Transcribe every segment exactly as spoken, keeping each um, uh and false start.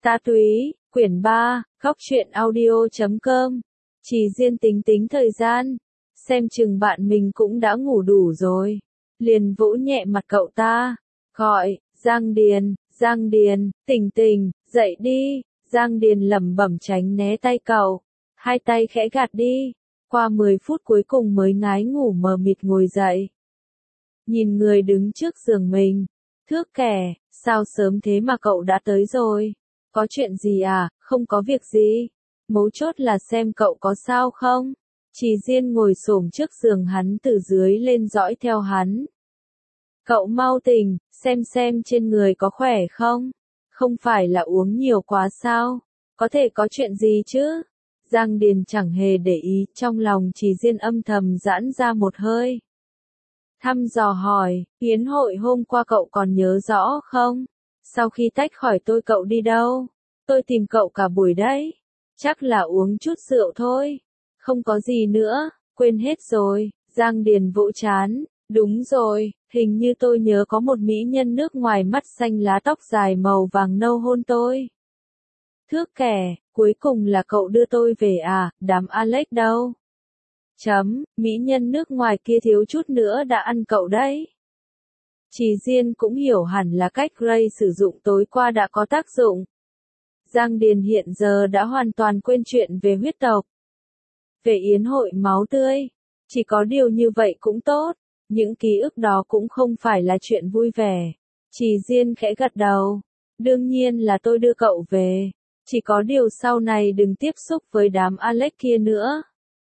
Ta Túy, quyển ba, góc truyện audio chấm com. Chỉ riêng tính tính thời gian, xem chừng bạn mình cũng đã ngủ đủ rồi. Liền vỗ nhẹ mặt cậu ta, gọi, Giang Điền, Giang Điền, tỉnh tỉnh, dậy đi. Giang Điền lẩm bẩm tránh né tay cậu, hai tay khẽ gạt đi. Qua mười phút cuối cùng mới ngái ngủ mờ mịt ngồi dậy. Nhìn người đứng trước giường mình, thước kẻ, sao sớm thế mà cậu đã tới rồi? Có chuyện gì à? Không có việc gì. Mấu chốt là xem cậu có sao không? Trì Diên ngồi xổm trước giường hắn từ dưới lên dõi theo hắn. Cậu mau tỉnh, xem xem trên người có khỏe không? Không phải là uống nhiều quá sao? Có thể có chuyện gì chứ? Giang Điền chẳng hề để ý, trong lòng Trì Diên âm thầm giãn ra một hơi. Thăm dò hỏi, yến hội hôm qua cậu còn nhớ rõ không? Sau khi tách khỏi tôi cậu đi đâu? Tôi tìm cậu cả buổi đấy. Chắc là uống chút rượu thôi. Không có gì nữa, quên hết rồi. Giang Điền vỗ chán. Đúng rồi, hình như tôi nhớ có một mỹ nhân nước ngoài mắt xanh lá tóc dài màu vàng nâu hôn tôi. Thước kẻ, cuối cùng là cậu đưa tôi về à, đám Alex đâu? Chấm, mỹ nhân nước ngoài kia thiếu chút nữa đã ăn cậu đấy. Trì Diên cũng hiểu hẳn là cách Gray sử dụng tối qua đã có tác dụng. Giang Điền hiện giờ đã hoàn toàn quên chuyện về huyết tộc. Về yến hội máu tươi. Chỉ có điều như vậy cũng tốt. Những ký ức đó cũng không phải là chuyện vui vẻ. Trì Diên khẽ gật đầu. Đương nhiên là tôi đưa cậu về. Chỉ có điều sau này đừng tiếp xúc với đám Alex kia nữa.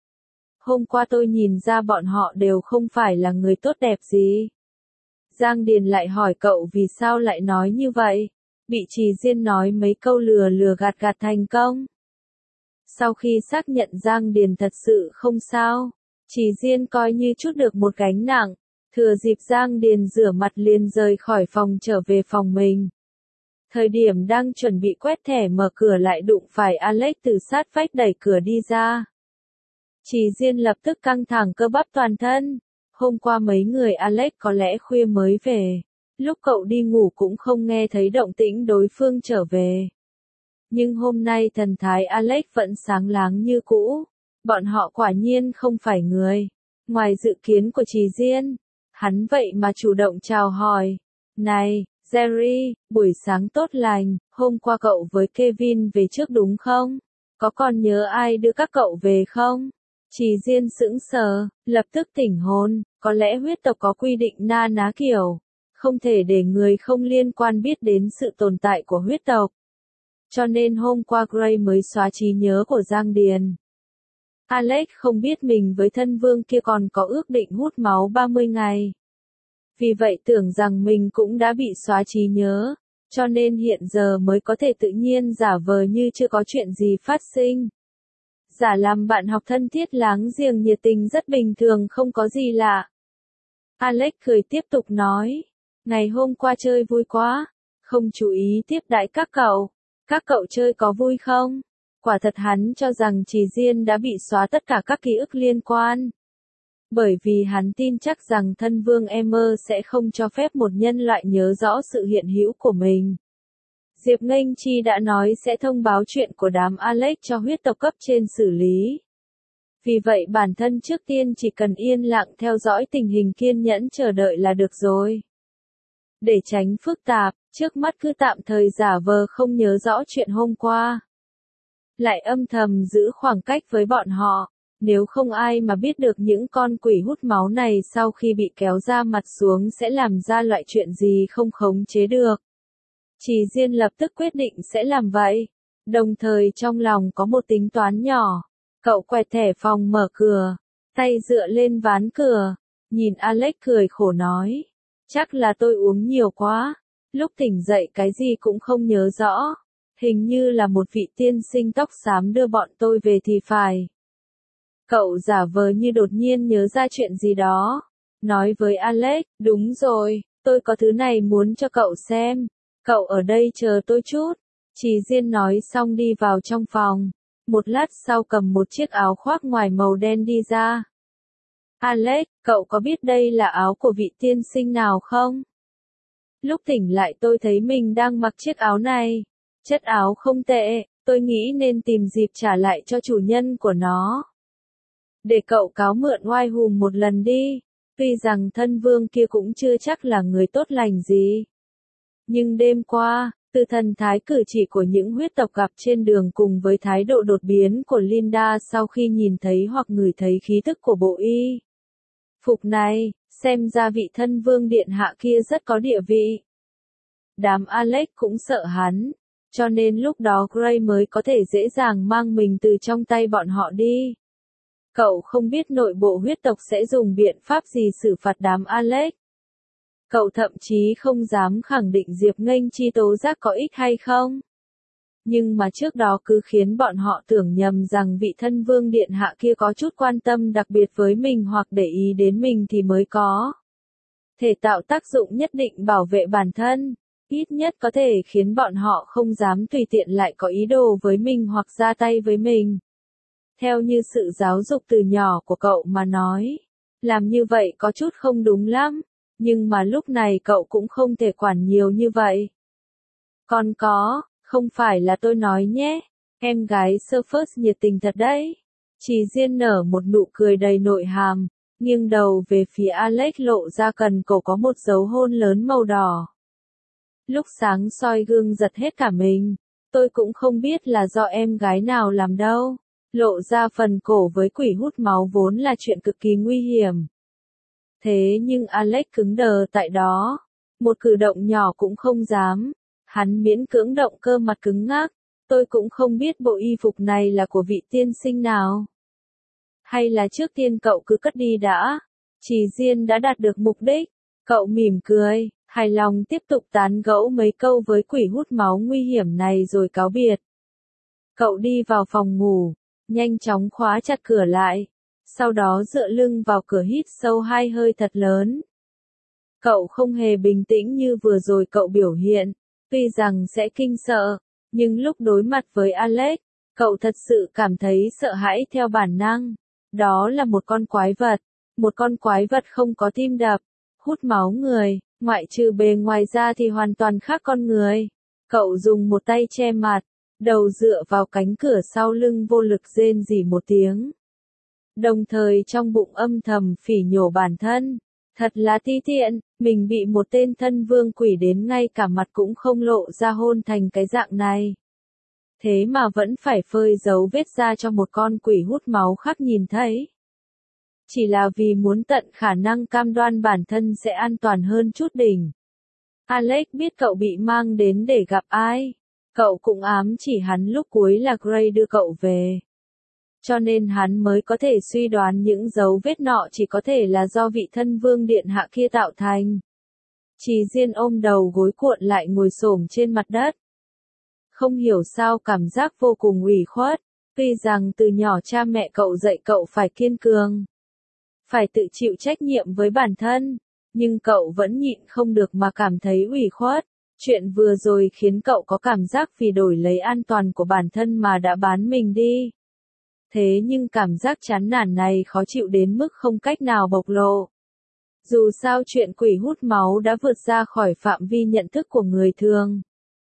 Hôm qua tôi nhìn ra bọn họ đều không phải là người tốt đẹp gì. Giang Điền lại hỏi cậu vì sao lại nói như vậy. Bị Trì Diên nói mấy câu lừa lừa gạt gạt thành công. Sau khi xác nhận Giang Điền thật sự không sao, Trì Diên coi như chút được một gánh nặng. Thừa dịp Giang Điền rửa mặt liền rời khỏi phòng trở về phòng mình. Thời điểm đang chuẩn bị quét thẻ mở cửa lại đụng phải Alex từ sát vách đẩy cửa đi ra. Trì Diên lập tức căng thẳng cơ bắp toàn thân. Hôm qua mấy người Alex có lẽ khuya mới về. Lúc cậu đi ngủ cũng không nghe thấy động tĩnh đối phương trở về. Nhưng hôm nay thần thái Alex vẫn sáng láng như cũ. Bọn họ quả nhiên không phải người. Ngoài dự kiến của Trì Diên, hắn vậy mà chủ động chào hỏi. Này, Jerry, buổi sáng tốt lành, hôm qua cậu với Kevin về trước đúng không? Có còn nhớ ai đưa các cậu về không? Trì Diên sững sờ, lập tức tỉnh hồn, có lẽ huyết tộc có quy định na ná kiểu. Không thể để người không liên quan biết đến sự tồn tại của huyết tộc. Cho nên hôm qua Gray mới xóa trí nhớ của Giang Điền. Alex không biết mình với thân vương kia còn có ước định hút máu ba mươi ngày. Vì vậy tưởng rằng mình cũng đã bị xóa trí nhớ, cho nên hiện giờ mới có thể tự nhiên giả vờ như chưa có chuyện gì phát sinh. Giả làm bạn học thân thiết láng giềng nhiệt tình rất bình thường không có gì lạ. Alex cười tiếp tục nói, ngày hôm qua chơi vui quá, không chú ý tiếp đãi các cậu. Các cậu chơi có vui không? Quả thật hắn cho rằng Trì Diên đã bị xóa tất cả các ký ức liên quan. Bởi vì hắn tin chắc rằng thân vương Emmer sẽ không cho phép một nhân loại nhớ rõ sự hiện hữu của mình. Diệp Nghênh Chi đã nói sẽ thông báo chuyện của đám Alex cho huyết tộc cấp trên xử lý. Vì vậy bản thân trước tiên chỉ cần yên lặng theo dõi tình hình kiên nhẫn chờ đợi là được rồi. Để tránh phức tạp, trước mắt cứ tạm thời giả vờ không nhớ rõ chuyện hôm qua. Lại âm thầm giữ khoảng cách với bọn họ, nếu không ai mà biết được những con quỷ hút máu này sau khi bị kéo ra mặt xuống sẽ làm ra loại chuyện gì không khống chế được. Trì Diên lập tức quyết định sẽ làm vậy, đồng thời trong lòng có một tính toán nhỏ. Cậu quẹt thẻ phòng mở cửa, tay dựa lên ván cửa, nhìn Alex cười khổ nói, chắc là tôi uống nhiều quá, lúc tỉnh dậy cái gì cũng không nhớ rõ, hình như là một vị tiên sinh tóc xám đưa bọn tôi về thì phải. Cậu giả vờ như đột nhiên nhớ ra chuyện gì đó, nói với Alex, đúng rồi, tôi có thứ này muốn cho cậu xem, cậu ở đây chờ tôi chút. Trì Diên nói xong đi vào trong phòng, một lát sau cầm một chiếc áo khoác ngoài màu đen đi ra. Alex, cậu có biết đây là áo của vị tiên sinh nào không? Lúc tỉnh lại tôi thấy mình đang mặc chiếc áo này. Chất áo không tệ, tôi nghĩ nên tìm dịp trả lại cho chủ nhân của nó. Để cậu cáo mượn oai hùm một lần đi. Tuy rằng thân vương kia cũng chưa chắc là người tốt lành gì. Nhưng đêm qua, từ thần thái cử chỉ của những huyết tộc gặp trên đường cùng với thái độ đột biến của Linda sau khi nhìn thấy hoặc ngửi thấy khí tức của bộ y phục này, xem ra vị thân vương điện hạ kia rất có địa vị. Đám Alex cũng sợ hắn, cho nên lúc đó Gray mới có thể dễ dàng mang mình từ trong tay bọn họ đi. Cậu không biết nội bộ huyết tộc sẽ dùng biện pháp gì xử phạt đám Alex. Cậu thậm chí không dám khẳng định Diệp Nghênh chi tố giác có ích hay không. Nhưng mà trước đó cứ khiến bọn họ tưởng nhầm rằng vị thân vương điện hạ kia có chút quan tâm đặc biệt với mình hoặc để ý đến mình thì mới có thể tạo tác dụng nhất định bảo vệ bản thân, ít nhất có thể khiến bọn họ không dám tùy tiện lại có ý đồ với mình hoặc ra tay với mình. Theo như sự giáo dục từ nhỏ của cậu mà nói, làm như vậy có chút không đúng lắm, nhưng mà lúc này cậu cũng không thể quản nhiều như vậy. Còn có, không phải là tôi nói nhé, em gái Surface nhiệt tình thật đấy. Chỉ Diên nở một nụ cười đầy nội hàm, nghiêng đầu về phía Alex lộ ra cần cổ có một dấu hôn lớn màu đỏ. Lúc sáng soi gương giật hết cả mình, tôi cũng không biết là do em gái nào làm đâu. Lộ ra phần cổ với quỷ hút máu vốn là chuyện cực kỳ nguy hiểm. Thế nhưng Alex cứng đờ tại đó, một cử động nhỏ cũng không dám. Hắn miễn cưỡng động cơ mặt cứng ngắc, tôi cũng không biết bộ y phục này là của vị tiên sinh nào. Hay là trước tiên cậu cứ cất đi đã, Chỉ Diên đã đạt được mục đích. Cậu mỉm cười, hài lòng tiếp tục tán gẫu mấy câu với quỷ hút máu nguy hiểm này rồi cáo biệt. Cậu đi vào phòng ngủ, nhanh chóng khóa chặt cửa lại, sau đó dựa lưng vào cửa hít sâu hai hơi thật lớn. Cậu không hề bình tĩnh như vừa rồi cậu biểu hiện, tuy rằng sẽ kinh sợ, nhưng lúc đối mặt với Alex, cậu thật sự cảm thấy sợ hãi theo bản năng. Đó là một con quái vật, một con quái vật không có tim đập, hút máu người, ngoại trừ bề ngoài ra thì hoàn toàn khác con người. Cậu dùng một tay che mặt, đầu dựa vào cánh cửa sau lưng vô lực rên rỉ một tiếng. Đồng thời trong bụng âm thầm phỉ nhổ bản thân. Thật là ti tiện, mình bị một tên thân vương quỷ đến ngay cả mặt cũng không lộ ra hôn thành cái dạng này. Thế mà vẫn phải phơi dấu vết ra cho một con quỷ hút máu khác nhìn thấy. Chỉ là vì muốn tận khả năng cam đoan bản thân sẽ an toàn hơn chút đỉnh. Alex biết cậu bị mang đến để gặp ai. Cậu cũng ám chỉ hắn lúc cuối là Gray đưa cậu về. Cho nên hắn mới có thể suy đoán những dấu vết nọ chỉ có thể là do vị thân vương điện hạ kia tạo thành. Chỉ Diên ôm đầu gối cuộn lại ngồi xổm trên mặt đất. Không hiểu sao cảm giác vô cùng ủy khuất, tuy rằng từ nhỏ cha mẹ cậu dạy cậu phải kiên cường, phải tự chịu trách nhiệm với bản thân, nhưng cậu vẫn nhịn không được mà cảm thấy ủy khuất. Chuyện vừa rồi khiến cậu có cảm giác vì đổi lấy an toàn của bản thân mà đã bán mình đi. Thế nhưng cảm giác chán nản này khó chịu đến mức không cách nào bộc lộ. Dù sao chuyện quỷ hút máu đã vượt ra khỏi phạm vi nhận thức của người thường.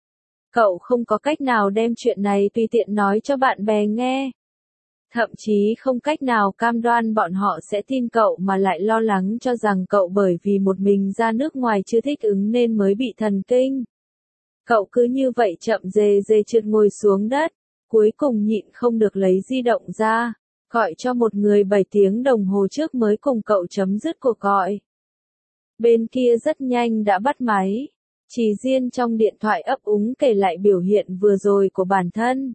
Cậu không có cách nào đem chuyện này tùy tiện nói cho bạn bè nghe. Thậm chí không cách nào cam đoan bọn họ sẽ tin cậu mà lại lo lắng cho rằng cậu bởi vì một mình ra nước ngoài chưa thích ứng nên mới bị thần kinh. Cậu cứ như vậy chậm dề dề trượt ngồi xuống đất, cuối cùng nhịn không được lấy di động ra, gọi cho một người bảy tiếng đồng hồ trước mới cùng cậu chấm dứt cuộc gọi. Bên kia rất nhanh đã bắt máy. Chỉ Diên trong điện thoại ấp úng kể lại biểu hiện vừa rồi của bản thân.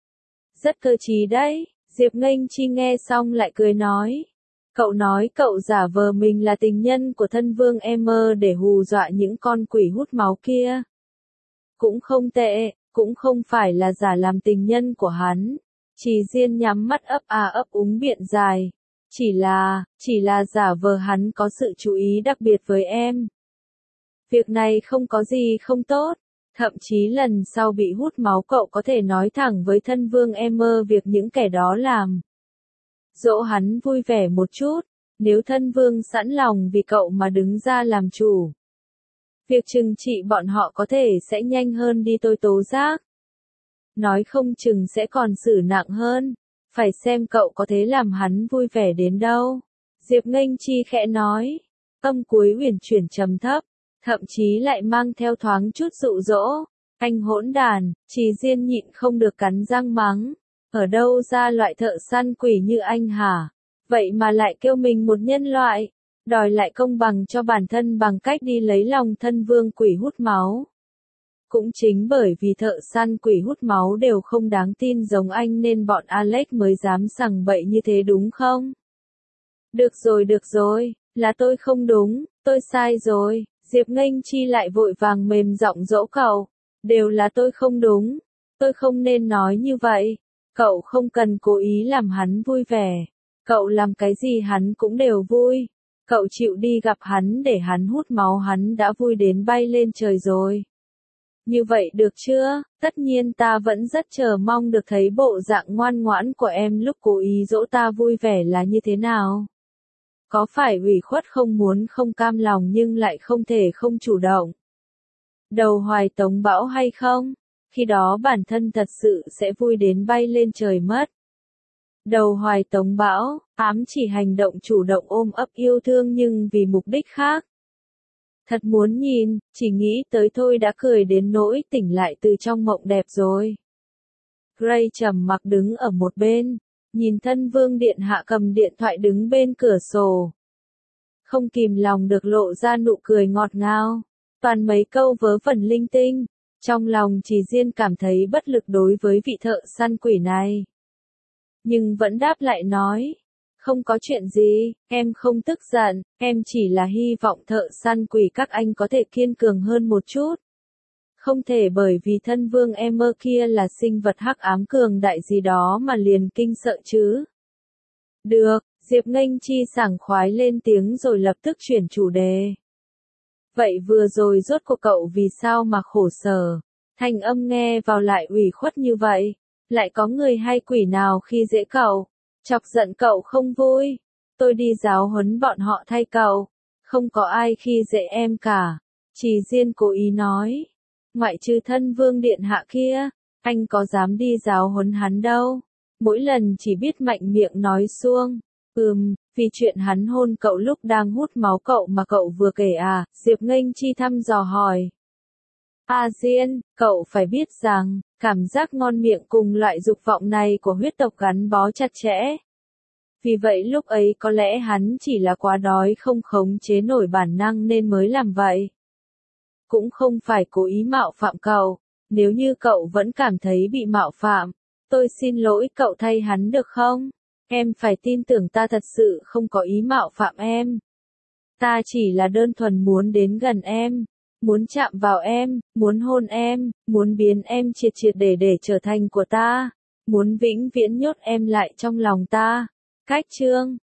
Rất cơ trí đấy, Diệp Nghênh Chi nghe xong lại cười nói. Cậu nói cậu giả vờ mình là tình nhân của thân vương Emmer để hù dọa những con quỷ hút máu kia. Cũng không tệ, cũng không phải là giả làm tình nhân của hắn. Chỉ Diên nhắm mắt ấp à ấp úng biện dài. Chỉ là, chỉ là giả vờ hắn có sự chú ý đặc biệt với em. Việc này không có gì không tốt. Thậm chí lần sau bị hút máu cậu có thể nói thẳng với thân vương Emmer việc những kẻ đó làm. Dỗ hắn vui vẻ một chút, nếu thân vương sẵn lòng vì cậu mà đứng ra làm chủ. Việc trừng trị bọn họ có thể sẽ nhanh hơn đi tôi tố giác. nói không chừng sẽ còn xử nặng hơn. Phải xem cậu có thể làm hắn vui vẻ đến đâu. Diệp Nghênh Chi khẽ nói, âm cuối huyền chuyển trầm thấp, thậm chí lại mang theo thoáng chút dụ dỗ. Anh hỗn đàn, Trì Diên nhịn không được cắn răng mắng. Ở đâu ra loại thợ săn quỷ như anh hả? Vậy mà lại kêu mình một nhân loại, đòi lại công bằng cho bản thân bằng cách đi lấy lòng thân vương quỷ hút máu. Cũng chính bởi vì thợ săn quỷ hút máu đều không đáng tin giống anh nên bọn Alex mới dám sằng bậy như thế đúng không? Được rồi được rồi, là tôi không đúng, tôi sai rồi. Diệp Nghênh Chi lại vội vàng mềm giọng dỗ cậu. Đều là tôi không đúng, tôi không nên nói như vậy. Cậu không cần cố ý làm hắn vui vẻ. Cậu làm cái gì hắn cũng đều vui. Cậu chịu đi gặp hắn để hắn hút máu hắn đã vui đến bay lên trời rồi. Như vậy được chưa? Tất nhiên ta vẫn rất chờ mong được thấy bộ dạng ngoan ngoãn của em lúc cố ý dỗ ta vui vẻ là như thế nào. Có phải ủy khuất không muốn không cam lòng nhưng lại không thể không chủ động. Đầu hoài tống bão hay không? Khi đó bản thân thật sự sẽ vui đến bay lên trời mất. Đầu hoài tống bão, ám chỉ hành động chủ động ôm ấp yêu thương nhưng vì mục đích khác. Thật muốn nhìn, chỉ nghĩ tới thôi đã cười đến nỗi tỉnh lại từ trong mộng đẹp rồi. Gray trầm mặc đứng ở một bên, nhìn thân vương điện hạ cầm điện thoại đứng bên cửa sổ. Không kìm lòng được lộ ra nụ cười ngọt ngào, toàn mấy câu vớ vẩn linh tinh. Trong lòng Trì Diên cảm thấy bất lực đối với vị thợ săn quỷ này. Nhưng vẫn đáp lại nói. Không có chuyện gì, em không tức giận, em chỉ là hy vọng thợ săn quỷ các anh có thể kiên cường hơn một chút. Không thể bởi vì thân vương em mơ kia là sinh vật hắc ám cường đại gì đó mà liền kinh sợ chứ. Được, Diệp Nghênh Chi sảng khoái lên tiếng rồi lập tức chuyển chủ đề. Vậy vừa rồi rốt cuộc cậu vì sao mà khổ sở? Thanh âm nghe vào lại ủy khuất như vậy. Lại có người hay quỷ nào khi dễ cậu? Chọc giận cậu không vui? Tôi đi giáo huấn bọn họ thay cậu. Không có ai khi dễ em cả. Trì Diên cố ý nói. Ngoại trừ thân vương điện hạ kia, anh có dám đi giáo huấn hắn đâu. Mỗi lần chỉ biết mạnh miệng nói suông. Ừm, vì chuyện hắn hôn cậu lúc đang hút máu cậu mà cậu vừa kể à, Diệp Nghênh Chi thăm dò hỏi. A Diên, cậu phải biết rằng, cảm giác ngon miệng cùng loại dục vọng này của huyết tộc gắn bó chặt chẽ. Vì vậy lúc ấy có lẽ hắn chỉ là quá đói không khống chế nổi bản năng nên mới làm vậy. Cũng không phải cố ý mạo phạm cậu, nếu như cậu vẫn cảm thấy bị mạo phạm, tôi xin lỗi cậu thay hắn được không? Em phải tin tưởng ta thật sự không có ý mạo phạm em. Ta chỉ là đơn thuần muốn đến gần em, muốn chạm vào em, muốn hôn em, muốn biến em triệt triệt để để trở thành của ta, muốn vĩnh viễn nhốt em lại trong lòng ta. Cách chương